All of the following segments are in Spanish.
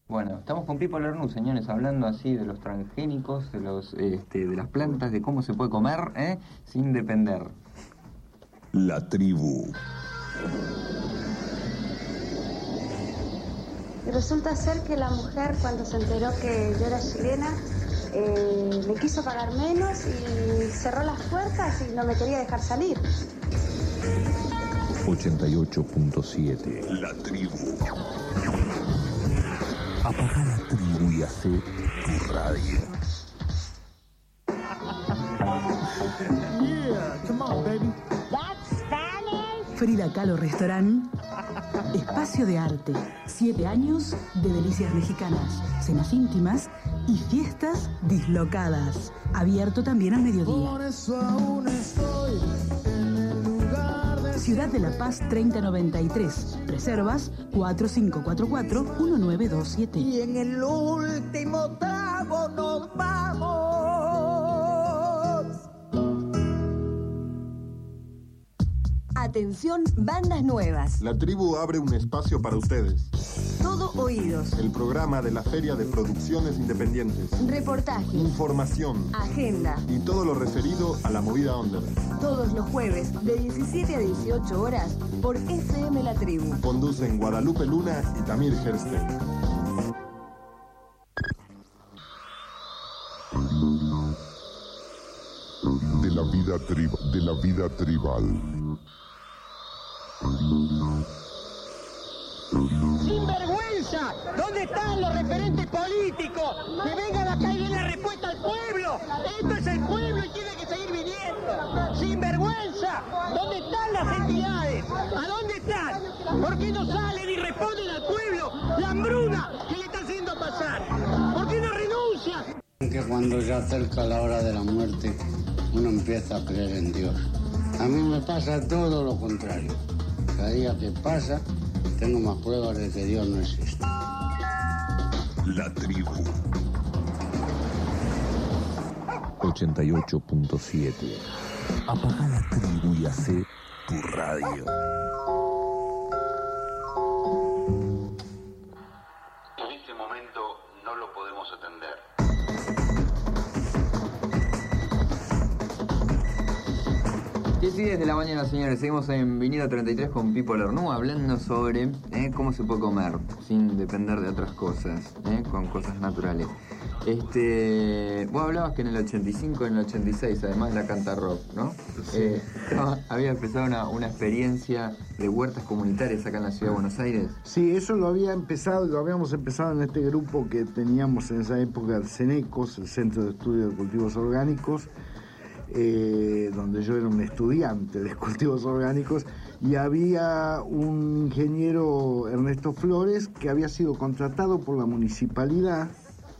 Bueno, estamos con Pipo Lernu, señores, hablando así de los transgénicos, de de las plantas, de cómo se puede comer, sin depender. La tribu. Y resulta ser que la mujer, cuando se enteró que yo era chilena, me quiso pagar menos y cerró las puertas y no me quería dejar salir. 88.7. La tribu. Apaga la tribu y hace tu radio. Yeah, come on, baby. That's Spanish. Frida Kahlo Restaurant, espacio de arte, 7 años de delicias mexicanas, cenas íntimas y fiestas dislocadas. Abierto también al mediodía. Por eso aún estoy en el lugar de... Ciudad de La Paz 3093. Reservas 4544-1927. Y en el último trago nos vamos. Atención, bandas nuevas. La tribu abre un espacio para ustedes. Todo oídos. El programa de la Feria de Producciones Independientes. Reportajes. Información. Agenda. Y todo lo referido a la movida under. Todos los jueves, de 17 a 18 horas, por FM La Tribu. Conducen Guadalupe Luna y Tamir Hersten. De la vida tribal. ¡Sinvergüenza! ¿Dónde están los referentes políticos? ¡Que vengan acá y den la respuesta al pueblo! ¡Esto es el pueblo y tiene que seguir viniendo! ¡Sinvergüenza! ¿Dónde están las entidades? ¿A dónde están? ¿Por qué no salen y responden al pueblo la hambruna que le está haciendo pasar? ¿Por qué no renuncian? Que cuando se acerca la hora de la muerte, uno empieza a creer en Dios. A mí me pasa todo lo contrario. Cada día que pasa, tengo más pruebas de que Dios no existe. La tribu. 88.7. Apaga la tribu y hace tu radio. En este momento no lo podemos atender. 10 de la mañana, señores, seguimos en Vinilo 33 con Pipo Lernu hablando sobre cómo se puede comer sin depender de otras cosas, con cosas naturales. Vos hablabas que en el 85, en el 86, además de la Canta Rock, ¿no? Sí. Había empezado una experiencia de huertas comunitarias acá en la ciudad de Buenos Aires. Sí, eso lo habíamos empezado en este grupo que teníamos en esa época, CENECOS, el Centro de Estudio de Cultivos Orgánicos, donde yo era un estudiante de cultivos orgánicos, y había un ingeniero, Ernesto Flores, que había sido contratado por la municipalidad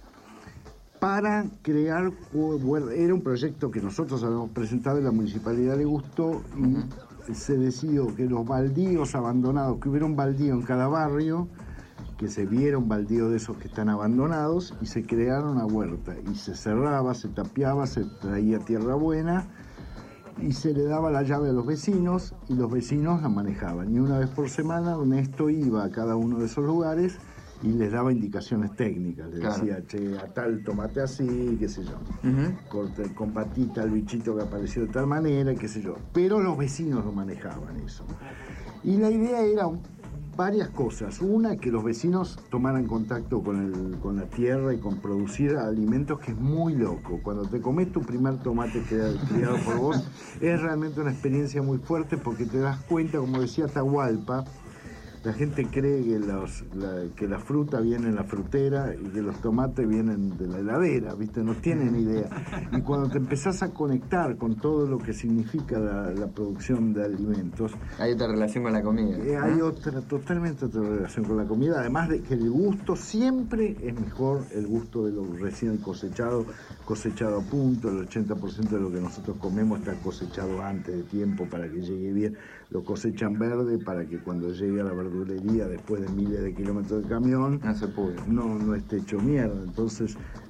para crear, era un proyecto que nosotros habíamos presentado y la municipalidad le gustó, y se decidió que los baldíos abandonados, que hubiera un baldío en cada barrio, que se viera un baldío de esos que están abandonados, y se creara una huerta, y se cerraba, se tapiaba, se traía tierra buena, y se le daba la llave a los vecinos, y los vecinos la manejaban. Y una vez por semana Ernesto iba a cada uno de esos lugares y les daba indicaciones técnicas. Le decía, che, a tal tomate así, qué sé yo. Combatí tal bichito que apareció de tal manera, qué sé yo. Pero los vecinos lo manejaban eso. Y la idea era varias cosas. Una, que los vecinos tomaran contacto con la tierra y con producir alimentos, que es muy loco. Cuando te comes tu primer tomate criado por vos, es realmente una experiencia muy fuerte, porque te das cuenta, como decía Atahualpa, la gente cree que la fruta viene en la frutera y que los tomates vienen de la heladera, ¿viste? No tienen idea. Y cuando te empezás a conectar con todo lo que significa la producción de alimentos... Hay otra relación con la comida. Hay totalmente otra relación con la comida, además de que el gusto siempre es mejor, el gusto de lo recién cosechado a punto. El 80% de lo que nosotros comemos está cosechado antes de tiempo para que llegue bien. Lo cosechan verde para que cuando llegue a la verdulería, después de miles de kilómetros de camión, no se pudre, no esté hecho mierda. Entonces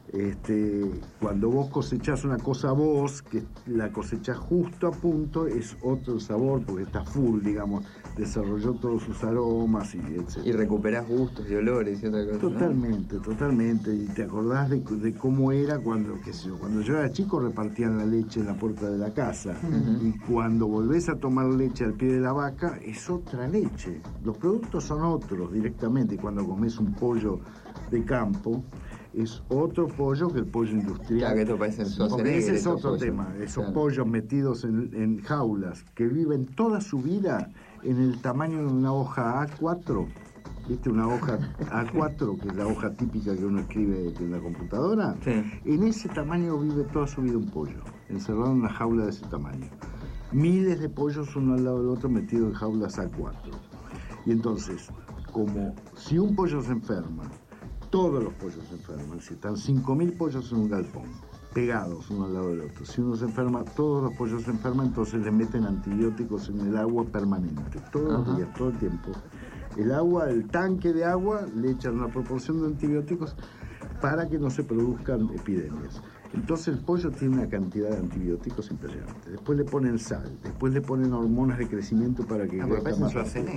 Cuando vos cosechás una cosa vos, que la cosechás justo a punto, es otro sabor, porque está full, digamos, desarrolló todos sus aromas y etc. Y recuperás gustos y olores y otra cosa. Totalmente, ¿no? Totalmente. Y te acordás de cómo era cuando yo era chico, repartían la leche en la puerta de la casa. Y cuando volvés a tomar leche al pie de la vaca, es otra leche. Los productos son otros directamente. Y cuando comés un pollo de campo, es otro pollo que el pollo industrial. Claro, que esto parece el Porque ese es otro tema. Esos pollos metidos en jaulas que viven toda su vida en el tamaño de una hoja A4. ¿Viste? Una hoja A4, que es la hoja típica que uno escribe en la computadora. Sí. En ese tamaño vive toda su vida un pollo, encerrado en una jaula de ese tamaño. Miles de pollos uno al lado del otro metidos en jaulas A4. Y entonces, como si un pollo se enferma, todos los pollos se enferman. Si están 5.000 pollos en un galpón, pegados uno al lado del otro. Si uno se enferma, todos los pollos se enferman, entonces le meten antibióticos en el agua permanente. Todos los días, todo el tiempo. El agua, el tanque de agua, le echan una proporción de antibióticos para que no se produzcan epidemias. Entonces el pollo tiene una cantidad de antibióticos impresionante. Después le ponen sal, después le ponen hormonas de crecimiento para que crezca más rápido.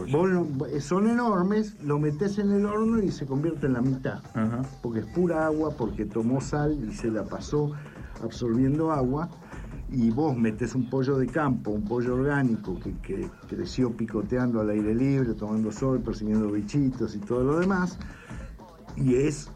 Son enormes, lo metés en el horno y se convierte en la mitad. Porque es pura agua, porque tomó sal y se la pasó absorbiendo agua. Y vos metés un pollo de campo, un pollo orgánico que creció picoteando al aire libre, tomando sol, persiguiendo bichitos y todo lo demás, y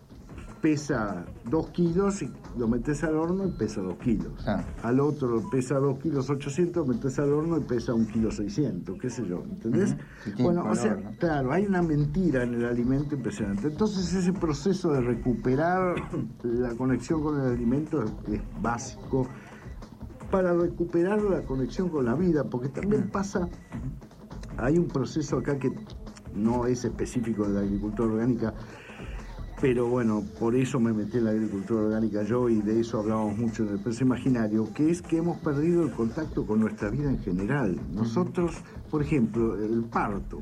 pesa 2 kilos y lo metes al horno y pesa 2 kilos. Al otro pesa 2 kilos 800, metes al horno y pesa 1 kilo 600, qué sé yo, ¿entendés? Bueno, o sea, claro, hay una mentira en el alimento impresionante. Entonces ese proceso de recuperar la conexión con el alimento es básico para recuperar la conexión con la vida, porque también pasa, hay un proceso acá que no es específico de la agricultura orgánica, pero bueno, por eso me metí en la agricultura orgánica yo, y de eso hablábamos mucho en el Preso Imaginario, que es que hemos perdido el contacto con nuestra vida en general. Nosotros, por ejemplo, el parto,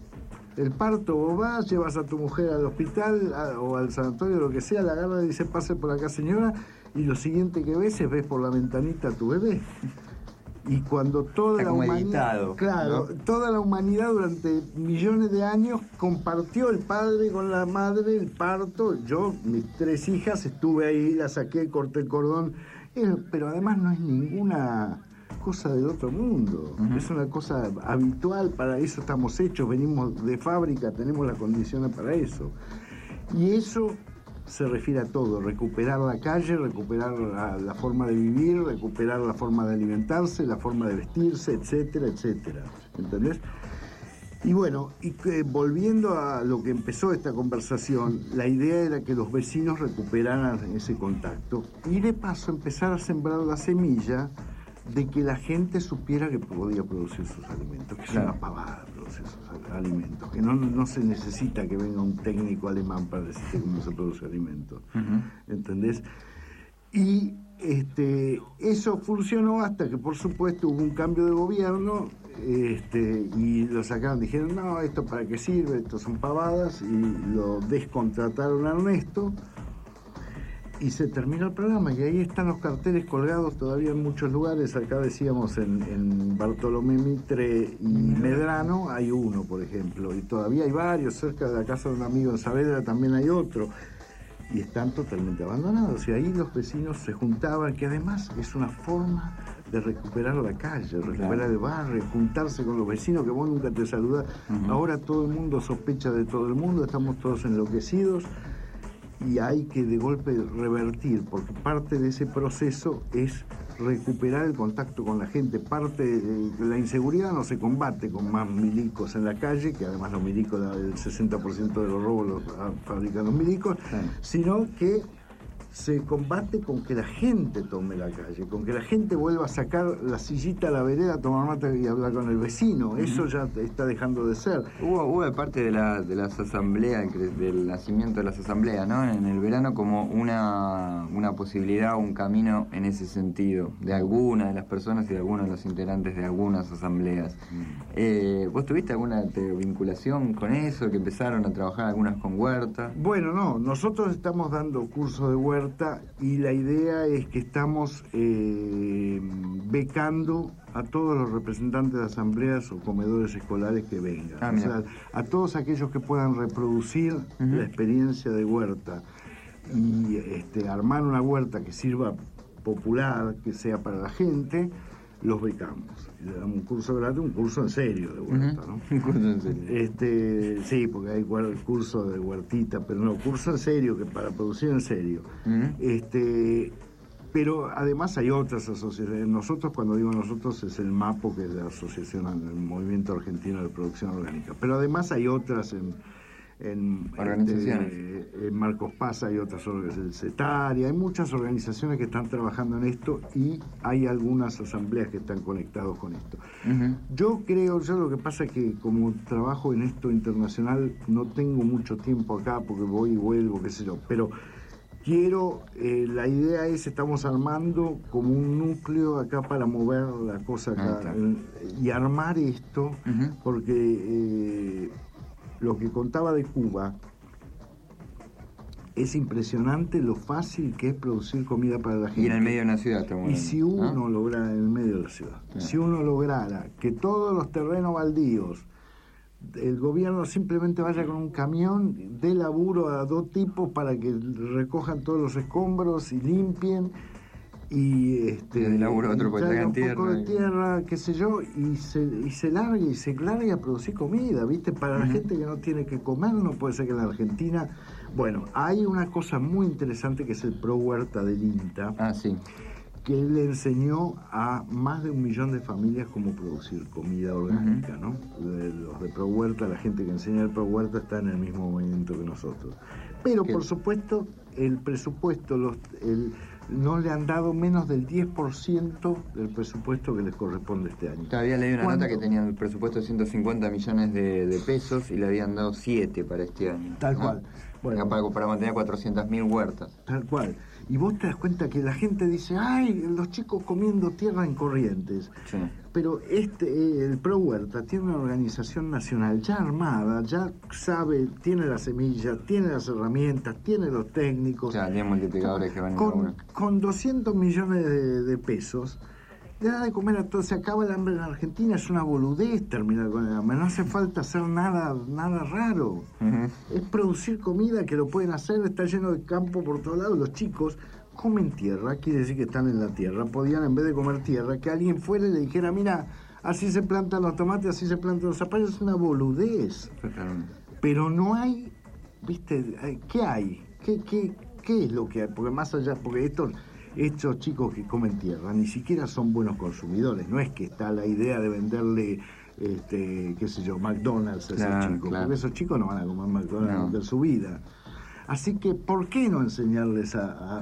vos vas, llevas a tu mujer al hospital o al sanatorio, lo que sea, la agarra y dice, pase por acá señora, y lo siguiente que ves por la ventanita a tu bebé. Y cuando toda la humanidad, claro, ¿no? Toda la humanidad durante millones de años compartió el padre con la madre el parto. Yo, mis 3 hijas, estuve ahí, las saqué, corté el cordón, pero además no es ninguna cosa del otro mundo. Es una cosa habitual, para eso estamos hechos, venimos de fábrica, tenemos las condiciones para eso. Y eso se refiere a todo: recuperar la calle, recuperar la forma de vivir, recuperar la forma de alimentarse, la forma de vestirse, etcétera, etcétera. ¿Entendés? Y bueno, volviendo a lo que empezó esta conversación, la idea era que los vecinos recuperaran ese contacto y de paso empezar a sembrar la semilla de que la gente supiera que podía producir sus alimentos, que es una pavada producir sus alimentos, que no se necesita que venga un técnico alemán para decirte cómo se produce alimentos, ¿entendés? Y eso funcionó hasta que, por supuesto, hubo un cambio de gobierno, y lo sacaron, dijeron, no, ¿esto para qué sirve? Esto son pavadas, y lo descontrataron a Ernesto, y se terminó el programa, y ahí están los carteles colgados todavía en muchos lugares. Acá decíamos en Bartolomé Mitre y Medrano hay uno, por ejemplo, y todavía hay varios, cerca de la casa de un amigo en Saavedra también hay otro, y están totalmente abandonados, y ahí los vecinos se juntaban, que además es una forma de recuperar la calle, recuperar el barrio, juntarse con los vecinos, que vos nunca te saludás. Ahora todo el mundo sospecha de todo el mundo, estamos todos enloquecidos, y hay que de golpe revertir, porque parte de ese proceso es recuperar el contacto con la gente. Parte de la inseguridad no se combate con más milicos en la calle, que además los milicos, el 60% de los robos los fabrican los milicos, sino que se combate con que la gente tome la calle, con que la gente vuelva a sacar la sillita a la vereda, tomar mate y hablar con el vecino. Eso ya está dejando de ser. Hubo parte de las asambleas, del nacimiento de las asambleas, ¿no? En el verano, como una posibilidad, un camino en ese sentido, de algunas de las personas y de algunos de los integrantes de algunas asambleas. ¿Vos tuviste alguna vinculación con eso, que empezaron a trabajar algunas con huerta? Bueno, no, nosotros estamos dando cursos de huerta huerta, y la idea es que estamos becando a todos los representantes de asambleas o comedores escolares que vengan. O sea, a todos aquellos que puedan reproducir la experiencia de huerta y armar una huerta que sirva popular, que sea para la gente, los becamos. Le damos un curso gratis, un curso en serio de huerta, ¿no? Un curso en serio. Sí, porque hay curso de huertita, pero no, curso en serio, que para producir en serio. Pero además hay otras asociaciones. Nosotros, cuando digo nosotros, es el MAPO, que es la Asociación, el Movimiento Argentino de Producción Orgánica. Pero además hay otras en Marcos Paz, hay otras organizaciones, el CETARI, hay muchas organizaciones que están trabajando en esto, y hay algunas asambleas que están conectados con esto. Yo lo que pasa es que como trabajo en esto internacional no tengo mucho tiempo acá porque voy y vuelvo, qué sé yo, pero la idea es, estamos armando como un núcleo acá para mover la cosa acá y armar esto, porque lo que contaba de Cuba, es impresionante lo fácil que es producir comida para la gente. Y en el medio de una ciudad, está bueno. Y si uno lograra, en el medio de la ciudad, si uno lograra que todos los terrenos baldíos, el gobierno simplemente vaya con un camión de laburo a 2 tipos para que recojan todos los escombros y limpien, y de laburo otro porque traigan un poco de tierra, qué sé yo, y se largue a producir comida, ¿viste? Para la gente que no tiene que comer. No puede ser que en la Argentina... Bueno, hay una cosa muy interesante que es el Pro Huerta del INTA, que le enseñó a más de 1 millón de familias cómo producir comida orgánica, ¿no? Los de Pro Huerta, la gente que enseña el Pro Huerta está en el mismo movimiento que nosotros. Pero, por supuesto, el presupuesto no le han dado menos del 10% del presupuesto que les corresponde este año. Había leído una nota que tenía el presupuesto de 150 millones de pesos y le habían dado 7 para este año. Tal cual. Bueno, para mantener 400.000 huertas. Tal cual. Y vos te das cuenta que la gente dice, ¡ay, los chicos comiendo tierra en Corrientes! Sí. Pero el Pro Huerta tiene una organización nacional ya armada, ya sabe, tiene las semillas, tiene las herramientas, tiene los técnicos. Ya, tiene multiplicadores que van con 200 millones de pesos, le da de comer a todos. Se acaba el hambre en Argentina, es una boludez terminar con el hambre. No hace falta hacer nada raro. Es producir comida, que lo pueden hacer, está lleno de campo por todos lados. Los chicos comen tierra, quiere decir que están en la tierra. Podían, en vez de comer tierra, que alguien fuera y le dijera, mira, así se plantan los tomates, así se plantan los zapallos. Es una boludez. Pero no hay, ¿viste? ¿Qué hay? ¿Qué es lo que hay? Porque más allá, porque estos chicos que comen tierra ni siquiera son buenos consumidores. No es que está la idea de venderle, qué sé yo, McDonald's a esos chicos. Porque esos chicos no van a comer McDonald's de su vida. Así que, ¿por qué no enseñarles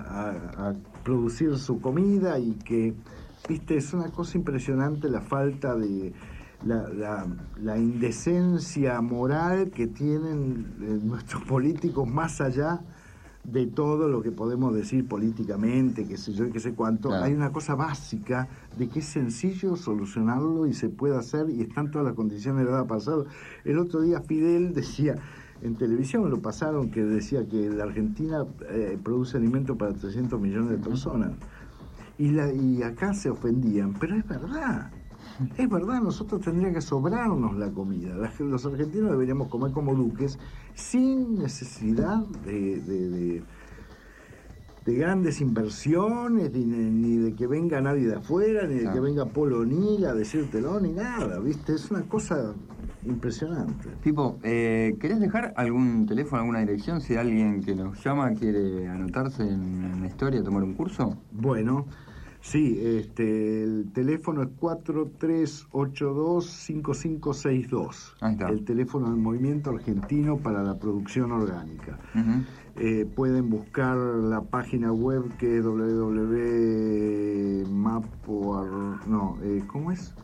a producir su comida? Y que, viste, es una cosa impresionante la falta de... La indecencia moral que tienen nuestros políticos, más allá de todo lo que podemos decir políticamente, qué sé yo, qué sé cuánto. Hay una cosa básica de que es sencillo solucionarlo y se puede hacer, y están todas las condiciones dadas para hacerlo. El otro día Fidel decía, en televisión lo pasaron, que decía que la Argentina produce alimento para 300 millones de personas. Y acá se ofendían, pero es verdad. Es verdad, nosotros tendría que sobrarnos la comida. Los argentinos deberíamos comer como duques sin necesidad de grandes inversiones, ni de que venga nadie de afuera, ni de que venga Polo Nil a decírtelo, ni nada, ¿viste? Es una cosa impresionante. Pipo, ¿querés dejar algún teléfono, alguna dirección? Si alguien que nos llama quiere anotarse en la historia, tomar un curso. Bueno... Sí, el teléfono es 4382-5562. Ahí está. El teléfono del Movimiento Argentino para la Producción Orgánica. Pueden buscar la página web, que es ¿cómo es?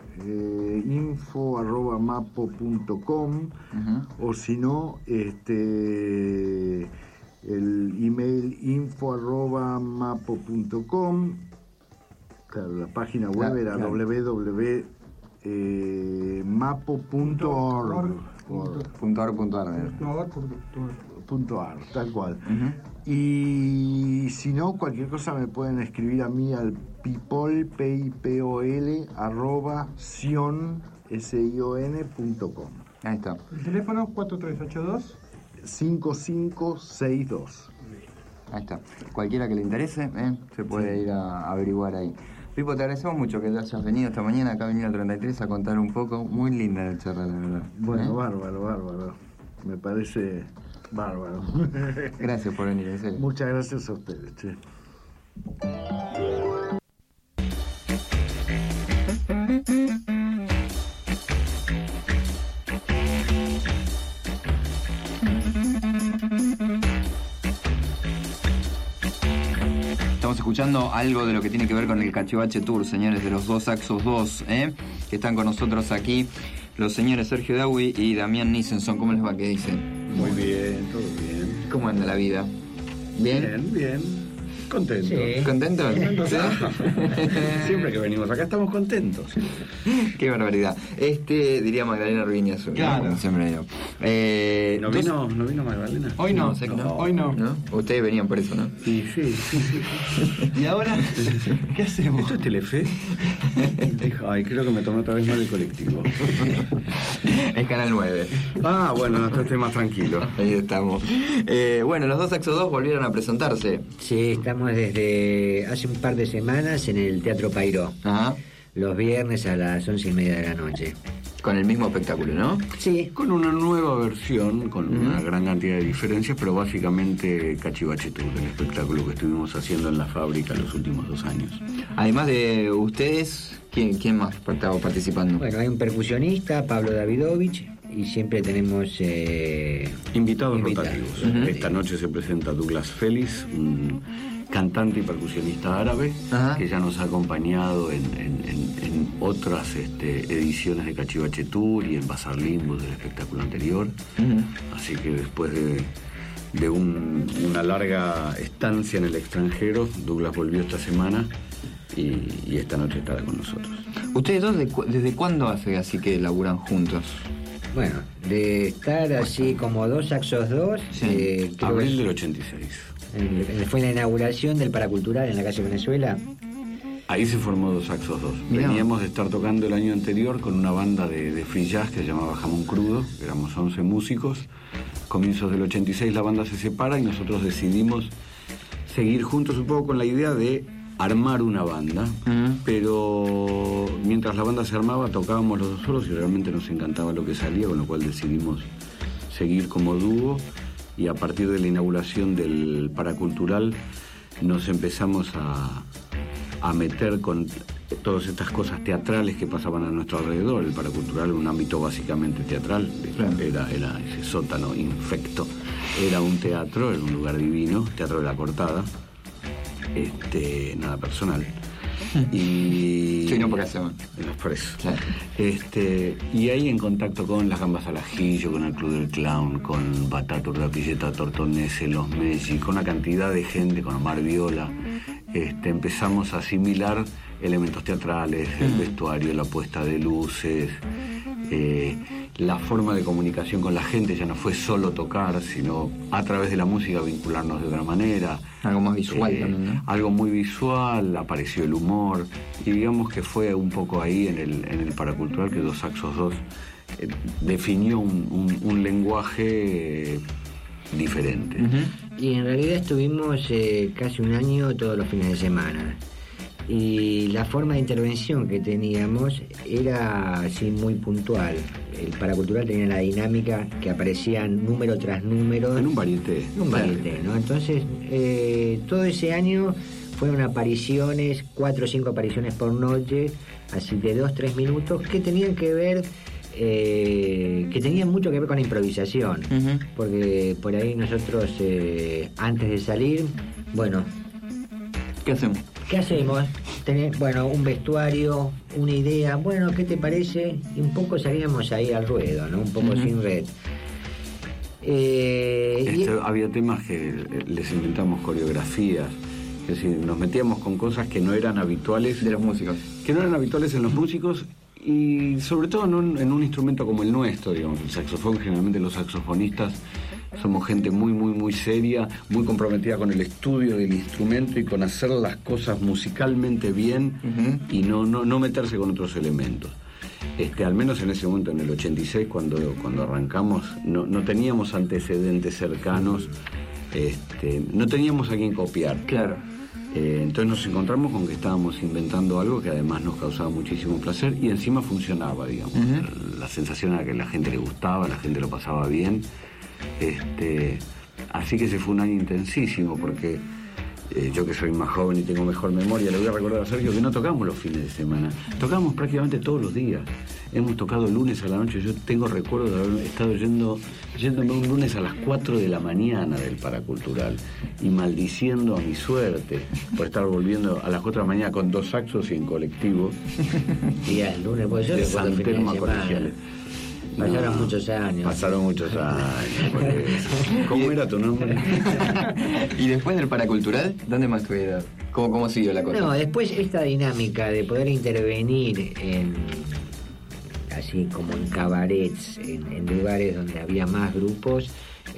info@mapo.com, o si no, el email info@mapo.com. Claro, la página web era www.mapo.org. .ar, tal cual. Y si no, cualquier cosa me pueden escribir a mí al people, PIPOL, @sion.com. Ahí está. El teléfono 4382 5562. Ahí está. Cualquiera que le interese, se puede ir a averiguar ahí. Pipo, te agradecemos mucho que hayas venido esta mañana acá a Avenida 33 a contar un poco. Muy linda la charla, la verdad. Bueno, bárbaro. Me parece bárbaro. Gracias por venir, en serio. Muchas gracias a ustedes, che. Estamos escuchando algo de lo que tiene que ver con el Cachivache Tour, señores, de los Dos Saxos 2, que están con nosotros aquí. Los señores Sergio Dawi y Damián Nissenson. ¿Cómo les va? ¿Qué dicen? Muy bien, todo bien. ¿Cómo anda la vida? ¿Bien? Bien. Contentos. Sí. ¿Contentos? ¿Sí? Siempre que venimos acá estamos contentos. Qué barbaridad. Diría Magdalena Rubiña Azul. Claro. Como siempre digo. ¿No vino Magdalena? Hoy no. Hoy no. Ustedes venían por eso, ¿no? Sí. ¿Y ahora qué hacemos? ¿Esto es Telefe? Dijo, creo que me tomé otra vez mal el colectivo. Es Canal 9. Bueno, estoy más tranquilo. Ahí estamos. Bueno, los Dos Saxos 2 volvieron a presentarse. Sí, estamos desde hace un par de semanas en el Teatro Pairó. Ajá. Los viernes a las 11:30 de la noche. Con el mismo espectáculo, ¿no? Sí. Con una nueva versión, con una gran cantidad de diferencias, pero básicamente Cachivache Tour, el espectáculo que estuvimos haciendo en la fábrica los últimos 2 años. Además de ustedes, ¿quién más estaba participando? Bueno, hay un percusionista, Pablo Davidovich, y siempre tenemos invitados rotativos. Esta noche se presenta Douglas Félix, un cantante y percusionista árabe, que ya nos ha acompañado en otras ediciones de Cachivache Tour y en Bazar Limbo del espectáculo anterior. Así que después de una larga estancia en el extranjero, Douglas volvió esta semana y esta noche estará con nosotros. ¿Ustedes dos desde cuándo hace así que laburan juntos? Bueno, de estar así como Dos Saxos 2... abril del 86. Fue la inauguración del Paracultural en la calle Venezuela. Ahí se formó Dos Saxos 2. Veníamos de estar tocando el año anterior con una banda de free jazz que se llamaba Jamón Crudo. Éramos 11 músicos. Comienzos del 86 la banda se separa y nosotros decidimos seguir juntos un poco con la idea de armar una banda, pero mientras la banda se armaba tocábamos los dos solos y realmente nos encantaba lo que salía, con lo cual decidimos seguir como dúo, y a partir de la inauguración del Paracultural nos empezamos a meter con todas estas cosas teatrales que pasaban a nuestro alrededor. El Paracultural, un ámbito básicamente teatral, era ese sótano infecto, era un teatro, era un lugar divino, Teatro de la Cortada. Nada personal. Y sí, no, porque hacemos por eso. Y ahí en contacto con las Gambas al Ajillo, con el Club del Clown, con Batata Urdapilleta Tortonese, Los Messi, con una cantidad de gente, con Omar Viola, empezamos a asimilar elementos teatrales, el vestuario, la puesta de luces, la forma de comunicación con la gente ya no fue solo tocar, sino a través de la música vincularnos de otra manera. Algo más visual también, ¿no? Algo muy visual, apareció el humor, y digamos que fue un poco ahí en el Paracultural que Dos Saxos 2 definió un lenguaje diferente. Y en realidad estuvimos casi un año todos los fines de semana. Y la forma de intervención que teníamos era así muy puntual. El Paracultural tenía la dinámica que aparecían número tras número. En un varieté. ¿No? Entonces, todo ese año fueron apariciones, 4 o 5 apariciones por noche, así de 2-3 minutos, que tenían que ver, que tenían mucho que ver con la improvisación. Porque por ahí nosotros, antes de salir, bueno... ¿Qué hacemos? Bueno, un vestuario, una idea, bueno, ¿qué te parece? Y un poco salíamos ahí al ruedo, ¿no? Un poco sin red. Había temas que les inventamos coreografías, es decir, nos metíamos con cosas que no eran habituales de los músicos. Que no eran habituales en los músicos, y sobre todo en un instrumento como el nuestro, digamos, el saxofón. Generalmente los saxofonistas somos gente muy, muy, muy seria, muy comprometida con el estudio del instrumento y con hacer las cosas musicalmente bien y no meterse con otros elementos. Al menos en ese momento, en el 86, cuando arrancamos, no teníamos antecedentes cercanos, no teníamos a quién copiar. Claro. Entonces nos encontramos con que estábamos inventando algo que además nos causaba muchísimo placer y encima funcionaba, digamos. La sensación era que a la gente le gustaba, la gente lo pasaba bien. Así que ese fue un año intensísimo porque yo que soy más joven y tengo mejor memoria, le voy a recordar a Sergio que no tocamos los fines de semana, tocamos prácticamente todos los días. Hemos tocado lunes a la noche. Yo tengo recuerdo de haber estado yéndome un lunes a las 4 de la mañana del Paracultural y maldiciendo a mi suerte por estar volviendo a las 4 de la mañana con 2 saxos y en colectivo. Y el lunes, pues yo de recuerdo San Telmo a Colegiales. Pasaron muchos años. Pasaron muchos años. ¿Cómo era tu nombre? ¿Y después del Paracultural, dónde más fue? ¿Cómo siguió la cosa? No, después esta dinámica de poder intervenir así como en cabarets, en lugares donde había más grupos,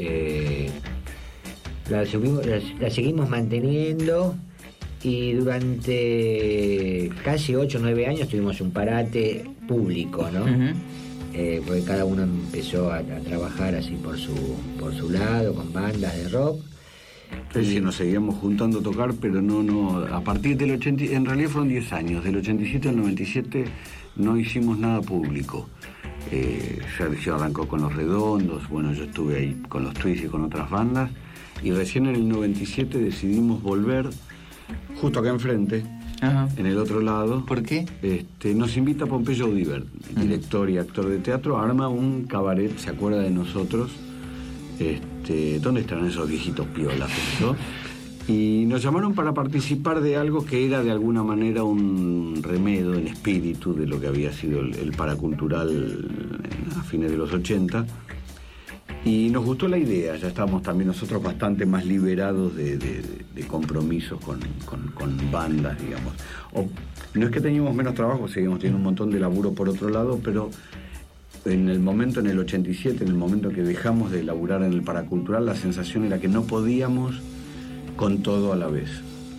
la seguimos manteniendo y durante casi 8 o 9 años tuvimos un parate público, ¿no? Porque cada uno empezó a trabajar así por su lado, con bandas de rock. Sí, nos seguíamos juntando a tocar, pero no. A partir del 80, en realidad fueron 10 años, del 87 al 97 no hicimos nada público. Sergio arrancó con Los Redondos, bueno, yo estuve ahí con los Twists y con otras bandas, y recién en el 97 decidimos volver, justo acá enfrente, en el otro lado. ¿Por qué? Nos invita Pompeyo Audibert, director y actor de teatro, arma un cabaret, se acuerda de nosotros. ¿Dónde estarán esos viejitos piolas? ¿No? Y nos llamaron para participar de algo que era de alguna manera un remedio en espíritu de lo que había sido el Paracultural a fines de los 80. Y nos gustó la idea, ya estábamos también nosotros bastante más liberados de compromisos con bandas, digamos. No es que teníamos menos trabajo, seguíamos teniendo un montón de laburo por otro lado, pero en el momento, en el 87, en el momento que dejamos de laburar en el Paracultural, la sensación era que no podíamos con todo a la vez.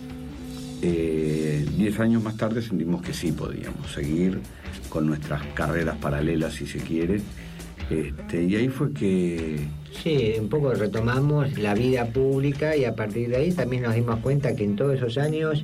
10 años más tarde sentimos que sí podíamos seguir con nuestras carreras paralelas, si se quiere. Y ahí fue que... Sí, un poco retomamos la vida pública y a partir de ahí también nos dimos cuenta que en todos esos años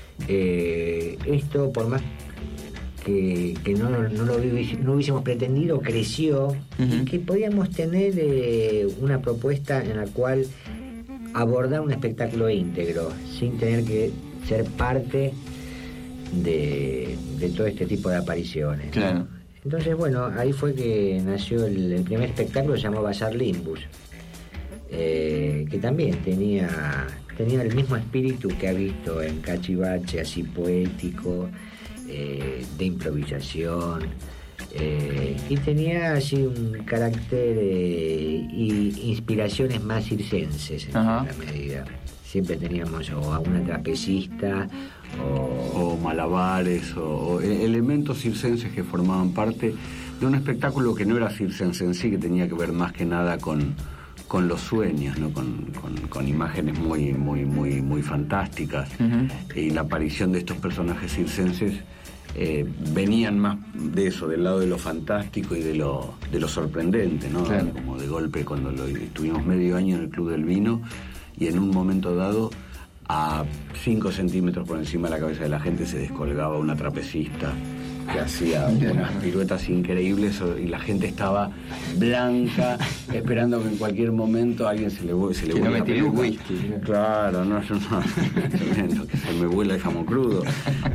esto, por más que no hubiésemos pretendido, creció y que podíamos tener una propuesta en la cual abordar un espectáculo íntegro sin tener que ser parte de todo este tipo de apariciones. Claro. ¿No? Entonces, bueno, ahí fue que nació el primer espectáculo, se llamó Bazar Limbus, que también tenía el mismo espíritu que ha visto en Cachivache, así poético, de improvisación, y tenía así un carácter y inspiraciones más circenses en la medida. Siempre teníamos o a una trapecista o malabares o elementos circenses que formaban parte de un espectáculo que no era circense en sí, que tenía que ver más que nada con los sueños, ¿no? con imágenes muy muy muy muy fantásticas. Y la aparición de estos personajes circenses venían más de eso, del lado de lo fantástico y de lo sorprendente, ¿no? Claro. Como de golpe cuando estuvimos medio año en el Club del Vino y en un momento dado a 5 centímetros por encima de la cabeza de la gente se descolgaba una trapecista que hacía unas piruetas increíbles y la gente estaba blanca esperando que en cualquier momento alguien se le vuelva la peluca. Whisky. Claro, no, tremendo, que se me vuela el jamón crudo.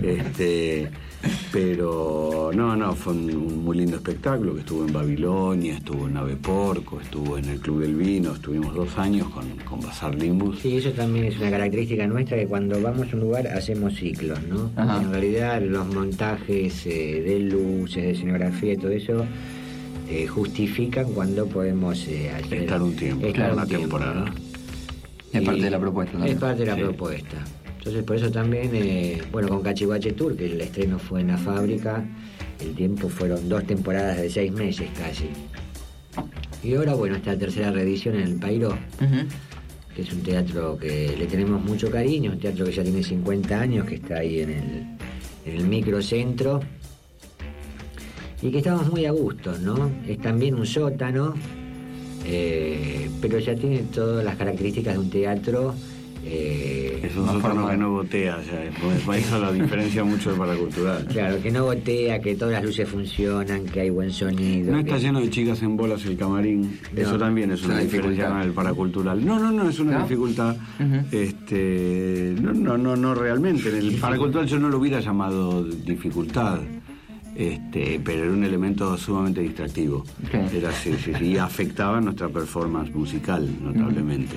Pero no, fue un muy lindo espectáculo que estuvo en Babilonia, estuvo en Ave Porco, estuvo en el Club del Vino, estuvimos 2 años con Bazar Limbus. Sí, eso también es una característica nuestra, que cuando vamos a un lugar hacemos ciclos, ¿no? En realidad los montajes de luces, de escenografía y todo eso justifican cuando podemos estar un tiempo, una temporada. ¿no? Es parte de la propuesta también. Es parte de la propuesta. Entonces por eso también, con Cachivache Tour, que el estreno fue en la fábrica, el tiempo fueron 2 temporadas de 6 meses casi. Y ahora, bueno, esta tercera reedición en el Pairó, que es un teatro que le tenemos mucho cariño, un teatro que ya tiene 50 años, que está ahí en el microcentro, y que estamos muy a gusto, ¿no? Es también un sótano, pero ya tiene todas las características de un teatro. Es un sótano que no gotea, ya, eso la diferencia mucho del paracultural. Claro, que no gotea, que todas las luces funcionan, que hay buen sonido. No está lleno de chicas en bolas el camarín, no, eso también es una diferencia con el paracultural. No, es una dificultad. No realmente. En el paracultural yo no lo hubiera llamado dificultad. Pero era un elemento sumamente distractivo. Era y afectaba nuestra performance musical notablemente.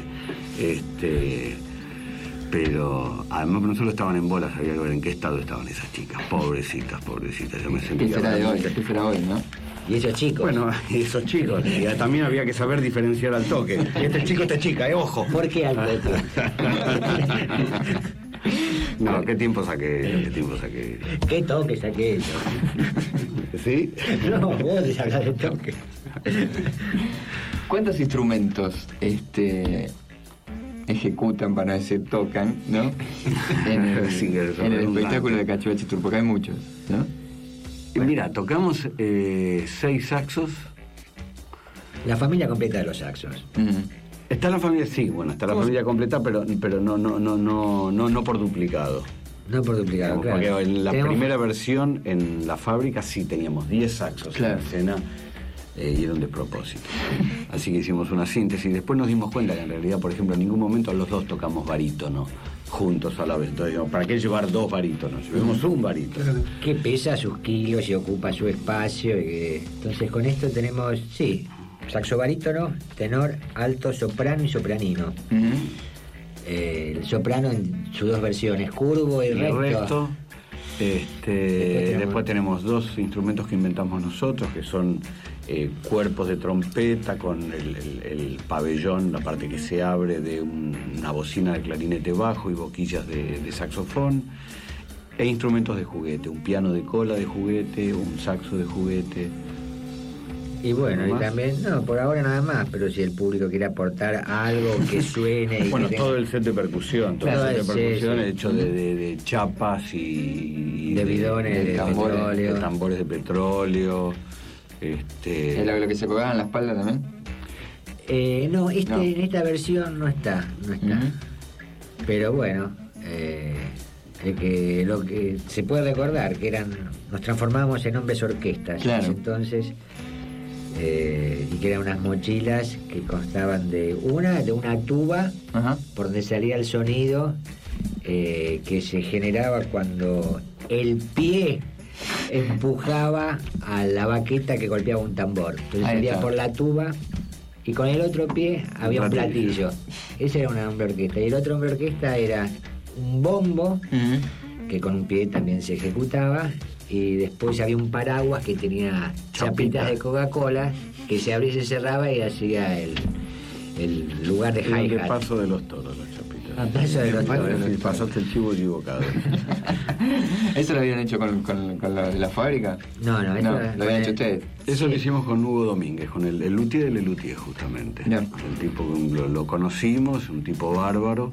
Pero además no solo estaban en bolas, había que ver en qué estado estaban esas chicas. Pobrecitas, yo me sentía... ¿Qué será hoy, no? Y esos chicos. Bueno, esos chicos. Y también había que saber diferenciar al toque. Este chico, esta chica, ojo. ¿Por qué al toque? No, ¿qué tiempo saqué? ¿Qué toque saqué yo? ¿Sí? No, vos hablas de toque. ¿Cuántos instrumentos ejecutan, para decir tocan, ¿no? En el espectáculo de Cachivache Tour, porque hay muchos, ¿no? Mira, tocamos 6 saxos. La familia completa de los saxos. Está la familia, sí, bueno, está la familia completa, pero no por duplicado. No por duplicado, claro. Porque en la primera versión, en la fábrica, sí teníamos 10 saxos en escena, y era un despropósito. Así que hicimos una síntesis. Después nos dimos cuenta que en realidad, por ejemplo, en ningún momento los dos tocamos barítono juntos a la vez. Entonces, digamos, ¿para qué llevar 2 barítonos? Llevemos un barítono. Que pesa sus kilos y ocupa su espacio. Entonces, con esto tenemos, saxo barítono, tenor, alto, soprano y sopranino. El soprano en sus 2 versiones, curvo y recto. Después tenemos 2 instrumentos que inventamos nosotros, que son cuerpos de trompeta con el pabellón, la parte que se abre de una bocina de clarinete bajo y boquillas de saxofón, e instrumentos de juguete, un piano de cola de juguete, un saxo de juguete. Y bueno, y también, por ahora nada más, pero si el público quiere aportar algo que suene... Bueno, todo el set de percusión, hecho de chapas y de bidones de petróleo. De tambores de petróleo. ¿Es lo que se colgaba en la espalda también? No, en esta versión no está. Pero bueno, lo que se puede recordar, que nos transformamos en hombres orquestas. Claro. Entonces... y que eran unas mochilas que constaban de una tuba por donde salía el sonido que se generaba cuando el pie empujaba a la baqueta que golpeaba un tambor. Entonces salía por la tuba y con el otro pie había un platillo. Ese era un hombre orquesta. Y el otro hombre orquesta era un bombo que con un pie también se ejecutaba. Y después había un paraguas que tenía chapitas de Coca-Cola que se abría y se cerraba y hacía el lugar de hi-hat. El paso de los toros, las chapitas. Paso de los toros. Pasaste el chivo equivocado. ¿Eso lo habían hecho con la de la fábrica? No, lo habían hecho ustedes. Eso lo hicimos con Hugo Domínguez, con el luthier de Lelutier, justamente. El tipo lo conocimos, un tipo bárbaro.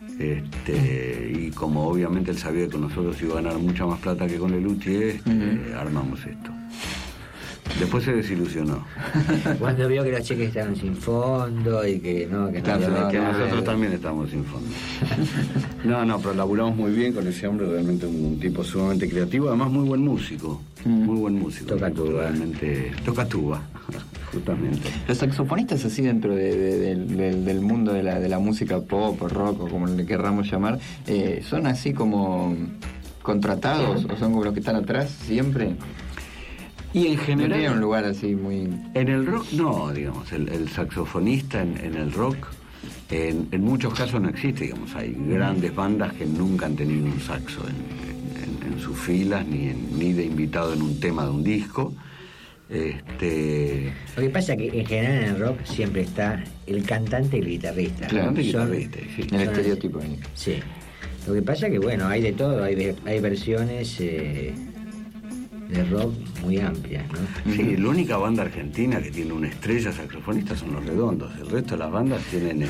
Y como obviamente él sabía que con nosotros iba a ganar mucha más plata que con Lelutier, armamos esto. Después se desilusionó. Cuando vio que los cheques estaban sin fondo y que nosotros también estamos sin fondo. No, pero laburamos muy bien con ese hombre, realmente un tipo sumamente creativo, además muy buen músico. Muy buen músico. Toca tuba. Realmente toca tuba. Justamente. Los saxofonistas así dentro del mundo de la música pop o rock o como le querramos llamar, ¿son así como contratados o son como los que están atrás siempre? Y en general... ¿No tiene un lugar así muy...? En el rock no, digamos, el saxofonista en el rock en muchos casos no existe, digamos, hay grandes bandas que nunca han tenido un saxo en sus filas ni de invitado en un tema de un disco. Lo que pasa es que en general en el rock siempre está el cantante y el guitarrista. Claro, sí. El estereotipo ahí. Sí. Lo que pasa es que bueno, hay de todo, hay versiones de rock muy amplias, ¿no? Sí, la única banda argentina que tiene una estrella saxofonista son Los Redondos. El resto de las bandas tienen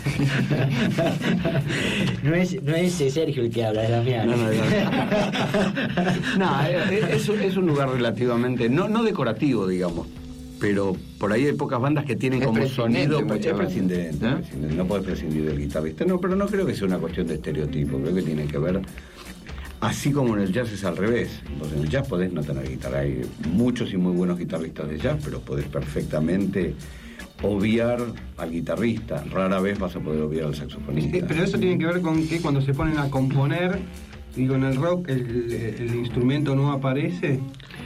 No es Sergio el que habla, es Damián. No, es un lugar relativamente, no decorativo, digamos, pero por ahí hay pocas bandas que tienen como sonido. Es prescindente, no puedes prescindir del guitarrista. No, pero no creo que sea una cuestión de estereotipo, creo que tiene que ver. Así como en el jazz es al revés. Vos en el jazz podés no tener guitarra. Hay muchos y muy buenos guitarristas de jazz, pero podés perfectamente obviar al guitarrista. Rara vez vas a poder obviar al saxofonista. Pero eso tiene que ver con que cuando se ponen a componer, digo, en el rock el instrumento no aparece.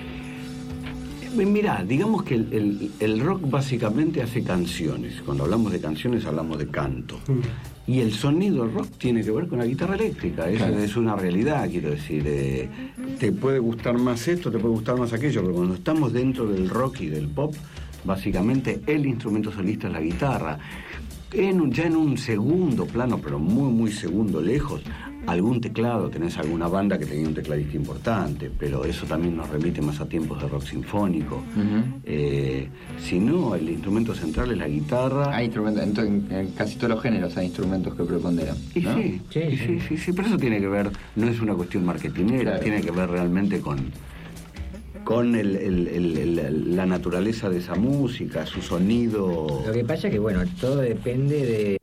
Mirá, digamos que el rock básicamente hace canciones. Cuando hablamos de canciones hablamos de canto. Y el sonido del rock tiene que ver con la guitarra eléctrica. Es una realidad, quiero decir. Te puede gustar más esto, te puede gustar más aquello, pero cuando estamos dentro del rock y del pop, básicamente el instrumento solista es la guitarra. Ya en un segundo plano, pero muy, muy segundo lejos, algún teclado, tenés alguna banda que tenía un tecladista importante, pero eso también nos remite más a tiempos de rock sinfónico. Si no, el instrumento central es la guitarra. Hay instrumentos, en casi todos los géneros hay instrumentos que preponderan, ¿no? Sí, pero eso tiene que ver, no es una cuestión marketinera, tiene que ver realmente con la naturaleza de esa música, su sonido. Lo que pasa es que, bueno, todo depende